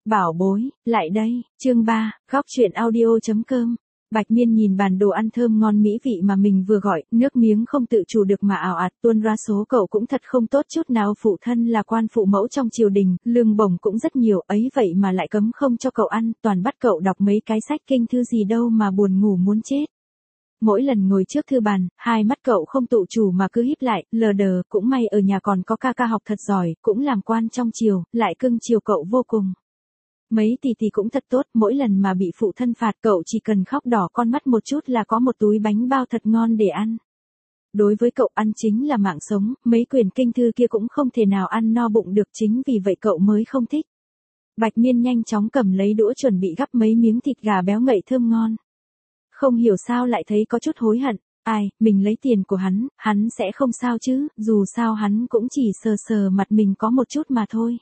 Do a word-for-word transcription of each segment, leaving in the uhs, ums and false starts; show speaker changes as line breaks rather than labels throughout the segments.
Bảo bối, lại đây, chương ba, góc chuyện audio chấm com. Bạch Miên nhìn bàn đồ ăn thơm ngon mỹ vị mà mình vừa gọi, nước miếng không tự chủ được mà ào ạt tuôn ra. Số cậu cũng thật không tốt chút nào, phụ thân là quan phụ mẫu trong triều đình, lương bổng cũng rất nhiều, ấy vậy mà lại cấm không cho cậu ăn, toàn bắt cậu đọc mấy cái sách kinh thư gì đâu mà buồn ngủ muốn chết. Mỗi lần ngồi trước thư bàn, hai mắt cậu không tự chủ mà cứ híp lại, lờ đờ, cũng may ở nhà còn có ca ca học thật giỏi, cũng làm quan trong triều, lại cưng chiều cậu vô cùng. Mấy tỷ tỷ cũng thật tốt, mỗi lần mà bị phụ thân phạt cậu chỉ cần khóc đỏ con mắt một chút là có một túi bánh bao thật ngon để ăn. Đối với cậu ăn chính là mạng sống, mấy quyển kinh thư kia cũng không thể nào ăn no bụng được, chính vì vậy cậu mới không thích. Bạch Miên nhanh chóng cầm lấy đũa chuẩn bị gắp mấy miếng thịt gà béo ngậy thơm ngon. Không hiểu sao lại thấy có chút hối hận, ai, mình lấy tiền của hắn, hắn sẽ không sao chứ, dù sao hắn cũng chỉ sờ sờ mặt mình có một chút mà thôi.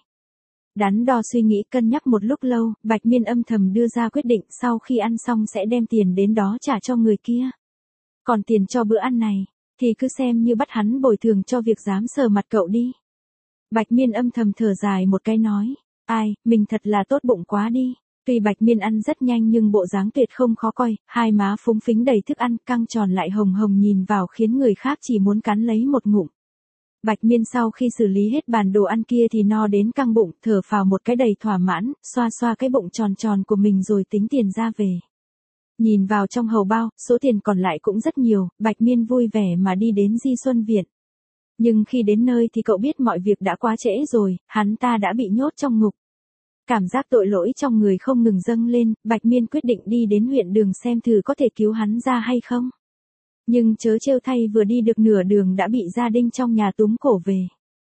Đắn đo suy nghĩ cân nhắc một lúc lâu, Bạch Miên âm thầm đưa ra quyết định sau khi ăn xong sẽ đem tiền đến đó trả cho người kia. Còn tiền cho bữa ăn này, thì cứ xem như bắt hắn bồi thường cho việc dám sờ mặt cậu đi. Bạch Miên âm thầm thở dài một cái nói, ai, mình thật là tốt bụng quá đi. Tuy Bạch Miên ăn rất nhanh nhưng bộ dáng tuyệt không khó coi, hai má phúng phính đầy thức ăn, căng tròn lại hồng hồng nhìn vào khiến người khác chỉ muốn cắn lấy một ngụm. Bạch Miên sau khi xử lý hết bàn đồ ăn kia thì no đến căng bụng, thở phào một cái đầy thỏa mãn, xoa xoa cái bụng tròn tròn của mình rồi tính tiền ra về. Nhìn vào trong hầu bao, số tiền còn lại cũng rất nhiều, Bạch Miên vui vẻ mà đi đến Di Xuân Viện. Nhưng khi đến nơi thì cậu biết mọi việc đã quá trễ rồi, hắn ta đã bị nhốt trong ngục. Cảm giác tội lỗi trong người không ngừng dâng lên, Bạch Miên quyết định đi đến huyện đường xem thử có thể cứu hắn ra hay không. Nhưng chớ trêu thay, vừa đi được nửa đường đã bị gia đình trong nhà túm cổ về.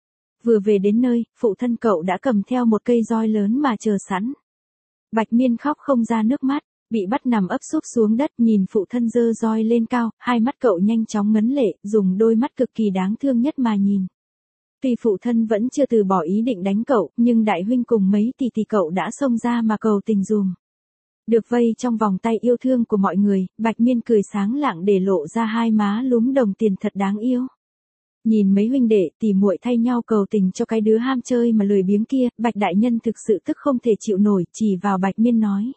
Vừa về đến nơi, phụ thân cậu đã cầm theo một cây roi lớn mà chờ sẵn. Bạch Miên khóc không ra nước mắt, bị bắt nằm ấp súp xuống đất, nhìn phụ thân giơ roi lên cao, hai mắt cậu nhanh chóng ngấn lệ, dùng đôi mắt cực kỳ đáng thương nhất mà nhìn. Tuy phụ thân vẫn chưa từ bỏ ý định đánh cậu, nhưng đại huynh cùng mấy tỷ tỷ cậu đã xông ra mà cầu tình dùm. Được vây trong vòng tay yêu thương của mọi người, Bạch Miên cười sáng lạng để lộ ra hai má lúm đồng tiền thật đáng yêu. Nhìn mấy huynh đệ tỉ muội thay nhau cầu tình cho cái đứa ham chơi mà lười biếng kia, Bạch đại nhân thực sự tức không thể chịu nổi, chỉ vào Bạch Miên nói.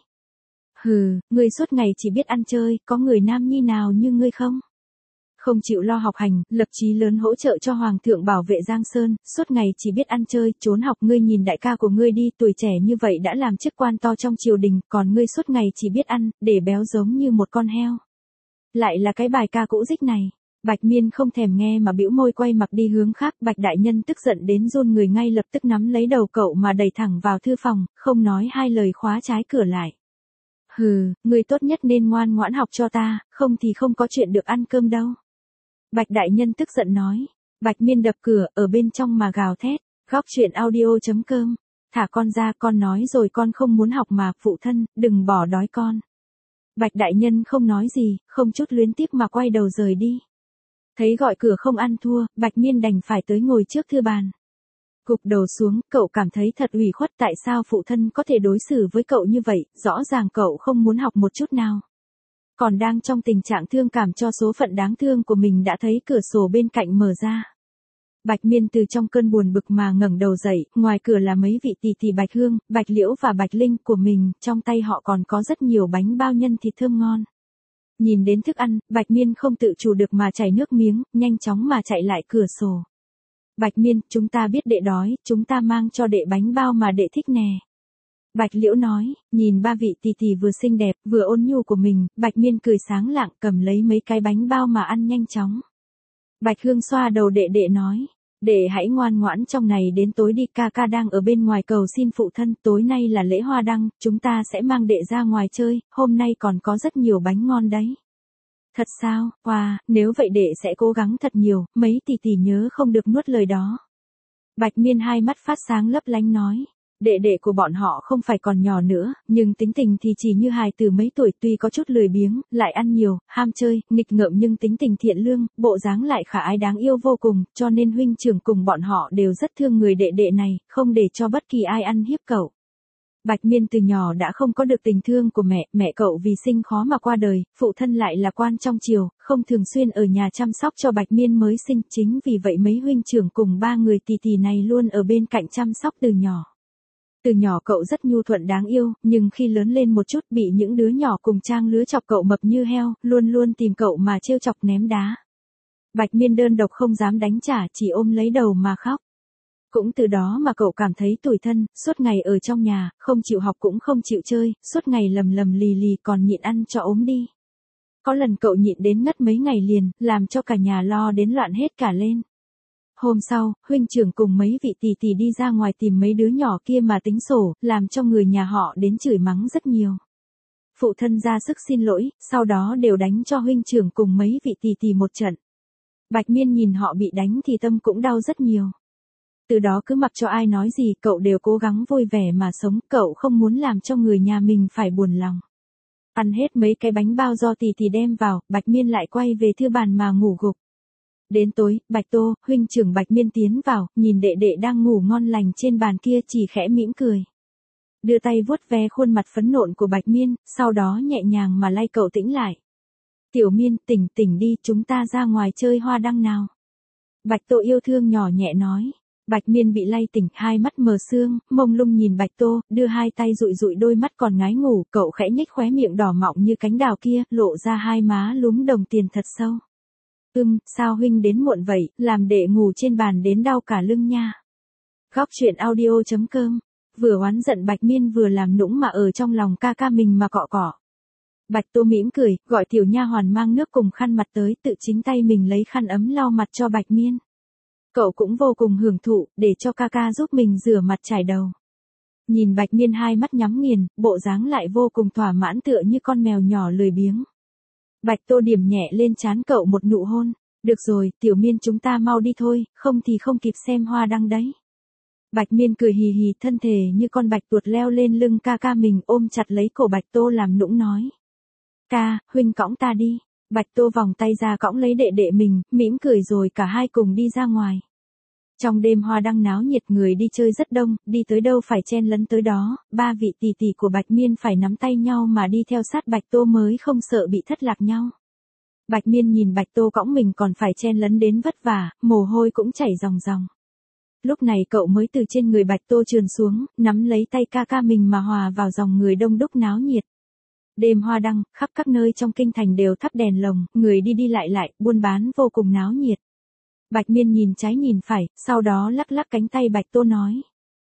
Hừ, ngươi suốt ngày chỉ biết ăn chơi, có người nam nhi nào như ngươi không? Không chịu lo học hành, lập chí lớn hỗ trợ cho hoàng thượng bảo vệ Giang Sơn, suốt ngày chỉ biết ăn chơi, trốn học. Ngươi nhìn đại ca của ngươi đi, tuổi trẻ như vậy đã làm chức quan to trong triều đình, còn ngươi suốt ngày chỉ biết ăn, để béo giống như một con heo. Lại là cái bài ca cũ dích này. Bạch Miên không thèm nghe mà bĩu môi quay mặt đi hướng khác. Bạch đại nhân tức giận đến run người, ngay lập tức nắm lấy đầu cậu mà đẩy thẳng vào thư phòng, không nói hai lời khóa trái cửa lại. Hừ, ngươi tốt nhất nên ngoan ngoãn học cho ta, không thì không có chuyện được ăn cơm đâu. Bạch đại nhân tức giận nói. Bạch Miên đập cửa, ở bên trong mà gào thét. Góc chuyện audio chấm com. Thả con ra, con nói rồi con không muốn học mà, phụ thân, đừng bỏ đói con. Bạch đại nhân không nói gì, không chút luyến tiếc mà quay đầu rời đi. Thấy gọi cửa không ăn thua, Bạch Miên đành phải tới ngồi trước thư bàn. Gục đầu xuống, cậu cảm thấy thật ủy khuất, tại sao phụ thân có thể đối xử với cậu như vậy, rõ ràng cậu không muốn học một chút nào. Còn đang trong tình trạng thương cảm cho số phận đáng thương của mình đã thấy cửa sổ bên cạnh mở ra. Bạch Miên từ trong cơn buồn bực mà ngẩng đầu dậy, ngoài cửa là mấy vị tỷ tỷ Bạch Hương, Bạch Liễu và Bạch Linh của mình, trong tay họ còn có rất nhiều bánh bao nhân thịt thơm ngon. Nhìn đến thức ăn, Bạch Miên không tự chủ được mà chảy nước miếng, nhanh chóng mà chạy lại cửa sổ. Bạch Miên, chúng ta biết đệ đói, chúng ta mang cho đệ bánh bao mà đệ thích nè. Bạch Liễu nói, nhìn ba vị tỷ tỷ vừa xinh đẹp, vừa ôn nhu của mình, Bạch Miên cười sáng lạng cầm lấy mấy cái bánh bao mà ăn nhanh chóng. Bạch Hương xoa đầu đệ đệ nói, đệ hãy ngoan ngoãn trong này đến tối đi, ca ca đang ở bên ngoài cầu xin phụ thân, tối nay là lễ hoa đăng, chúng ta sẽ mang đệ ra ngoài chơi, hôm nay còn có rất nhiều bánh ngon đấy. Thật sao, wow, nếu vậy đệ sẽ cố gắng thật nhiều, mấy tỷ tỷ nhớ không được nuốt lời đó. Bạch Miên hai mắt phát sáng lấp lánh nói. Đệ đệ của bọn họ không phải còn nhỏ nữa, nhưng tính tình thì chỉ như hài từ mấy tuổi, tuy có chút lười biếng, lại ăn nhiều, ham chơi, nghịch ngợm nhưng tính tình thiện lương, bộ dáng lại khả ái đáng yêu vô cùng, cho nên huynh trưởng cùng bọn họ đều rất thương người đệ đệ này, không để cho bất kỳ ai ăn hiếp cậu. Bạch Miên từ nhỏ đã không có được tình thương của mẹ, mẹ cậu vì sinh khó mà qua đời, phụ thân lại là quan trong triều, không thường xuyên ở nhà chăm sóc cho Bạch Miên mới sinh, chính vì vậy mấy huynh trưởng cùng ba người tỷ tỷ này luôn ở bên cạnh chăm sóc từ nhỏ. Từ nhỏ cậu rất nhu thuận đáng yêu, nhưng khi lớn lên một chút bị những đứa nhỏ cùng trang lứa chọc cậu mập như heo, luôn luôn tìm cậu mà trêu chọc ném đá. Bạch Miên đơn độc không dám đánh trả, chỉ ôm lấy đầu mà khóc. Cũng từ đó mà cậu cảm thấy tủi thân, suốt ngày ở trong nhà, không chịu học cũng không chịu chơi, suốt ngày lầm lầm lì lì còn nhịn ăn cho ốm đi. Có lần cậu nhịn đến ngất mấy ngày liền, làm cho cả nhà lo đến loạn hết cả lên. Hôm sau, huynh trưởng cùng mấy vị tỷ tỷ đi ra ngoài tìm mấy đứa nhỏ kia mà tính sổ, làm cho người nhà họ đến chửi mắng rất nhiều. Phụ thân ra sức xin lỗi, sau đó đều đánh cho huynh trưởng cùng mấy vị tỷ tỷ một trận. Bạch Miên nhìn họ bị đánh thì tâm cũng đau rất nhiều. Từ đó cứ mặc cho ai nói gì cậu đều cố gắng vui vẻ mà sống, cậu không muốn làm cho người nhà mình phải buồn lòng. Ăn hết mấy cái bánh bao do tỷ tỷ đem vào, Bạch Miên lại quay về thư bàn mà ngủ gục. Đến tối, Bạch Tô, huynh trưởng Bạch Miên tiến vào, nhìn đệ đệ đang ngủ ngon lành trên bàn kia chỉ khẽ mỉm cười. Đưa tay vuốt ve khuôn mặt phấn nộn của Bạch Miên, sau đó nhẹ nhàng mà lay cậu tĩnh lại. Tiểu Miên, tỉnh tỉnh đi, chúng ta ra ngoài chơi hoa đăng nào. Bạch Tô yêu thương nhỏ nhẹ nói. Bạch Miên bị lay tỉnh, hai mắt mờ sương, mông lung nhìn Bạch Tô, đưa hai tay dụi dụi đôi mắt còn ngái ngủ, cậu khẽ nhếch khóe miệng đỏ mọng như cánh đào kia, lộ ra hai má lúm đồng tiền thật sâu. Ưm, sao huynh đến muộn vậy, làm đệ ngủ trên bàn đến đau cả lưng nha. Góc truyện audio chấm com, vừa oán giận Bạch Miên vừa làm nũng mà ở trong lòng ca ca mình mà cọ cọ. Bạch Tô mỉm cười, gọi tiểu nha hoàn mang nước cùng khăn mặt tới, tự chính tay mình lấy khăn ấm lau mặt cho Bạch Miên. Cậu cũng vô cùng hưởng thụ, để cho ca ca giúp mình rửa mặt chải đầu. Nhìn Bạch Miên hai mắt nhắm nghiền, bộ dáng lại vô cùng thỏa mãn tựa như con mèo nhỏ lười biếng. Bạch Tô điểm nhẹ lên trán cậu một nụ hôn. Được rồi, Tiểu Miên chúng ta mau đi thôi, không thì không kịp xem hoa đăng đấy. Bạch Miên cười hì hì, thân thể như con bạch tuột leo lên lưng ca ca mình, ôm chặt lấy cổ Bạch Tô làm nũng nói. Ca, huynh cõng ta đi. Bạch Tô vòng tay ra cõng lấy đệ đệ mình, mỉm cười rồi cả hai cùng đi ra ngoài. Trong đêm hoa đăng náo nhiệt, người đi chơi rất đông, đi tới đâu phải chen lấn tới đó, ba vị tỷ tỷ của Bạch Miên phải nắm tay nhau mà đi theo sát Bạch Tô mới không sợ bị thất lạc nhau. Bạch Miên nhìn Bạch Tô cõng mình còn phải chen lấn đến vất vả, mồ hôi cũng chảy ròng ròng. Lúc này cậu mới từ trên người Bạch Tô trườn xuống, nắm lấy tay ca ca mình mà hòa vào dòng người đông đúc náo nhiệt. Đêm hoa đăng, khắp các nơi trong kinh thành đều thắp đèn lồng, người đi đi lại lại, buôn bán vô cùng náo nhiệt. Bạch Miên nhìn trái nhìn phải, sau đó lắc lắc cánh tay Bạch Tô nói.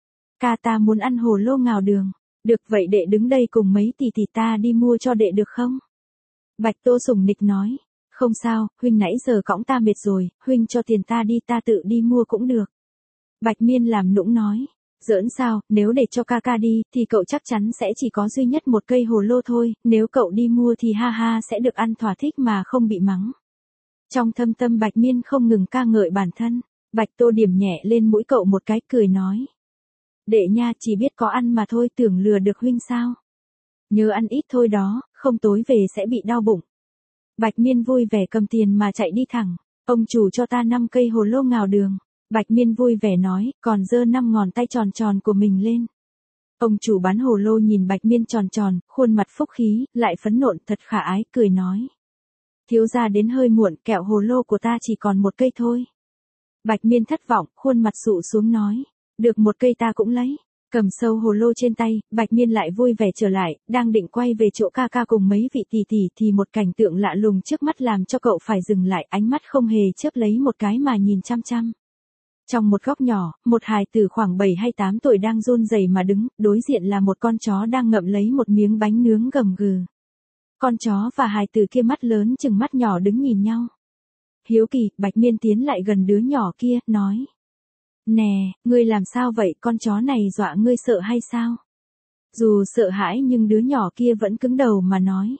Ca ta muốn ăn hồ lô ngào đường. Được vậy đệ đứng đây cùng mấy tỷ tỷ ta đi mua cho đệ được không? Bạch Tô sủng nịch nói. Không sao, huynh nãy giờ cõng ta mệt rồi, huynh cho tiền ta đi ta tự đi mua cũng được. Bạch Miên làm nũng nói. Giỡn sao, nếu để cho ca ca đi, thì cậu chắc chắn sẽ chỉ có duy nhất một cây hồ lô thôi, nếu cậu đi mua thì ha ha sẽ được ăn thỏa thích mà không bị mắng. Trong thâm tâm Bạch Miên không ngừng ca ngợi bản thân, Bạch Tô điểm nhẹ lên mũi cậu một cái cười nói. Đệ nha chỉ biết có ăn mà thôi, tưởng lừa được huynh sao. Nhớ ăn ít thôi đó, không tối về sẽ bị đau bụng. Bạch Miên vui vẻ cầm tiền mà chạy đi thẳng, ông chủ cho ta năm cây hồ lô ngào đường. Bạch Miên vui vẻ nói, còn giơ năm ngón tay tròn tròn của mình lên. Ông chủ bán hồ lô nhìn Bạch Miên tròn tròn, khuôn mặt phúc khí, lại phấn nộn thật khả ái, cười nói. Thiếu gia đến hơi muộn, kẹo hồ lô của ta chỉ còn một cây thôi. Bạch Miên thất vọng, khuôn mặt sụ xuống nói. Được một cây ta cũng lấy. Cầm sâu hồ lô trên tay, Bạch Miên lại vui vẻ trở lại, đang định quay về chỗ ca ca cùng mấy vị tỷ tỷ thì một cảnh tượng lạ lùng trước mắt làm cho cậu phải dừng lại, ánh mắt không hề chớp lấy một cái mà nhìn chăm chăm. Trong một góc nhỏ, một hài tử khoảng bảy hay tám tuổi đang run rẩy mà đứng, đối diện là một con chó đang ngậm lấy một miếng bánh nướng gầm gừ. Con chó và hài tử kia mắt lớn chừng mắt nhỏ đứng nhìn nhau. Hiếu kỳ, Bạch Miên tiến lại gần đứa nhỏ kia, nói. Nè, ngươi làm sao vậy, con chó này dọa ngươi sợ hay sao? Dù sợ hãi nhưng đứa nhỏ kia vẫn cứng đầu mà nói.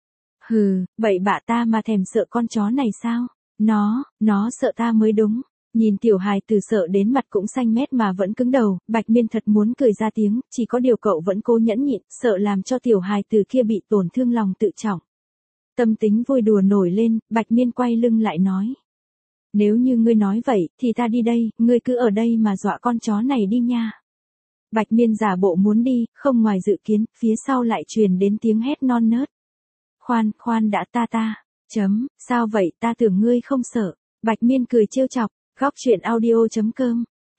Hừ, bậy bạ ta mà thèm sợ con chó này sao? Nó, nó sợ ta mới đúng. Nhìn tiểu hài tử sợ đến mặt cũng xanh mét mà vẫn cứng đầu, Bạch Miên thật muốn cười ra tiếng, chỉ có điều cậu vẫn cố nhẫn nhịn, sợ làm cho tiểu hài tử kia bị tổn thương lòng tự trọng. Tâm tính vui đùa nổi lên, Bạch Miên quay lưng lại nói. Nếu như ngươi nói vậy, thì ta đi đây, ngươi cứ ở đây mà dọa con chó này đi nha. Bạch Miên giả bộ muốn đi, không ngoài dự kiến, phía sau lại truyền đến tiếng hét non nớt. Khoan, khoan đã ta ta, chấm, sao vậy ta tưởng ngươi không sợ. Bạch Miên cười trêu chọc. Góc truyện audio chấm com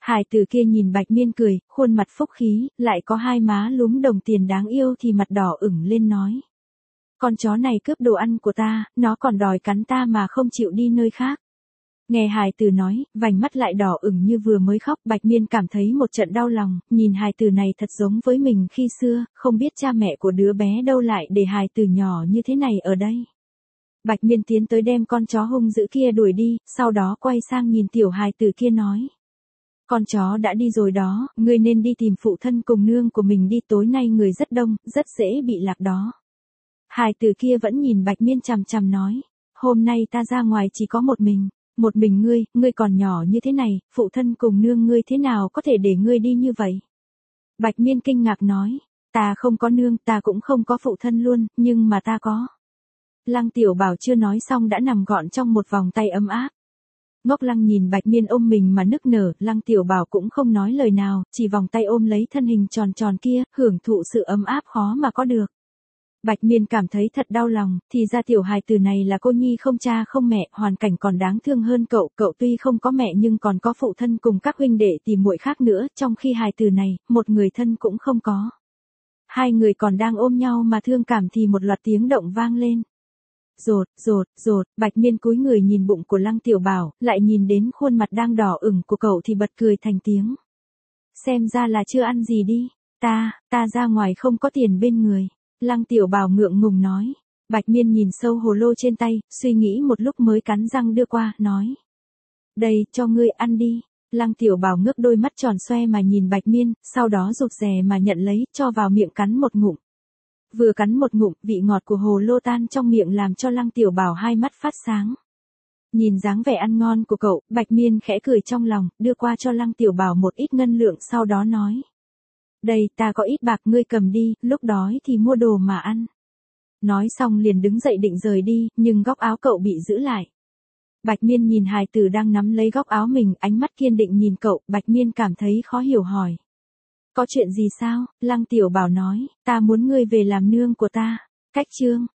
Hài tử kia nhìn Bạch Miên cười, khuôn mặt phúc khí, lại có hai má lúm đồng tiền đáng yêu thì mặt đỏ ửng lên nói. Con chó này cướp đồ ăn của ta, nó còn đòi cắn ta mà không chịu đi nơi khác. Nghe hài tử nói, vành mắt lại đỏ ửng như vừa mới khóc, Bạch Miên cảm thấy một trận đau lòng, nhìn hài tử này thật giống với mình khi xưa, không biết cha mẹ của đứa bé đâu lại để hài tử nhỏ như thế này ở đây. Bạch Miên tiến tới đem con chó hung dữ kia đuổi đi, sau đó quay sang nhìn tiểu hài tử kia nói. Con chó đã đi rồi đó, ngươi nên đi tìm phụ thân cùng nương của mình đi, tối nay người rất đông, rất dễ bị lạc đó. Hài tử kia vẫn nhìn Bạch Miên chằm chằm nói, hôm nay ta ra ngoài chỉ có một mình, một mình ngươi, ngươi còn nhỏ như thế này, phụ thân cùng nương ngươi thế nào có thể để ngươi đi như vậy? Bạch Miên kinh ngạc nói, ta không có nương, ta cũng không có phụ thân luôn, nhưng mà ta có. Lăng Tiểu Bảo chưa nói xong đã nằm gọn trong một vòng tay ấm áp. Ngốc Lăng nhìn Bạch Miên ôm mình mà nức nở, Lăng Tiểu Bảo cũng không nói lời nào, chỉ vòng tay ôm lấy thân hình tròn tròn kia, hưởng thụ sự ấm áp khó mà có được. Bạch Miên cảm thấy thật đau lòng, thì ra tiểu hài tử này là cô nhi không cha không mẹ, hoàn cảnh còn đáng thương hơn cậu, cậu tuy không có mẹ nhưng còn có phụ thân cùng các huynh đệ tỷ muội khác nữa, trong khi hài tử này, một người thân cũng không có. Hai người còn đang ôm nhau mà thương cảm thì một loạt tiếng động vang lên. Rột, rột, rột, Bạch Miên cúi người nhìn bụng của Lăng Tiểu Bảo, lại nhìn đến khuôn mặt đang đỏ ửng của cậu thì bật cười thành tiếng. Xem ra là chưa ăn gì đi, ta, ta ra ngoài không có tiền bên người. Lăng Tiểu Bảo ngượng ngùng nói. Bạch Miên nhìn sâu hồ lô trên tay, suy nghĩ một lúc mới cắn răng đưa qua, nói. Đây, cho ngươi ăn đi. Lăng Tiểu Bảo ngước đôi mắt tròn xoe mà nhìn Bạch Miên, sau đó rụt rè mà nhận lấy, cho vào miệng cắn một ngụm. Vừa cắn một ngụm, vị ngọt của hồ lô tan trong miệng làm cho Lăng Tiểu Bảo hai mắt phát sáng. Nhìn dáng vẻ ăn ngon của cậu, Bạch Miên khẽ cười trong lòng, đưa qua cho Lăng Tiểu Bảo một ít ngân lượng sau đó nói. Đây, ta có ít bạc ngươi cầm đi, lúc đói thì mua đồ mà ăn. Nói xong liền đứng dậy định rời đi, nhưng góc áo cậu bị giữ lại. Bạch Miên nhìn hài tử đang nắm lấy góc áo mình, ánh mắt kiên định nhìn cậu, Bạch Miên cảm thấy khó hiểu hỏi. Có chuyện gì sao? Lăng Tiểu Bảo nói, ta muốn ngươi về làm nương của ta. Cách chương.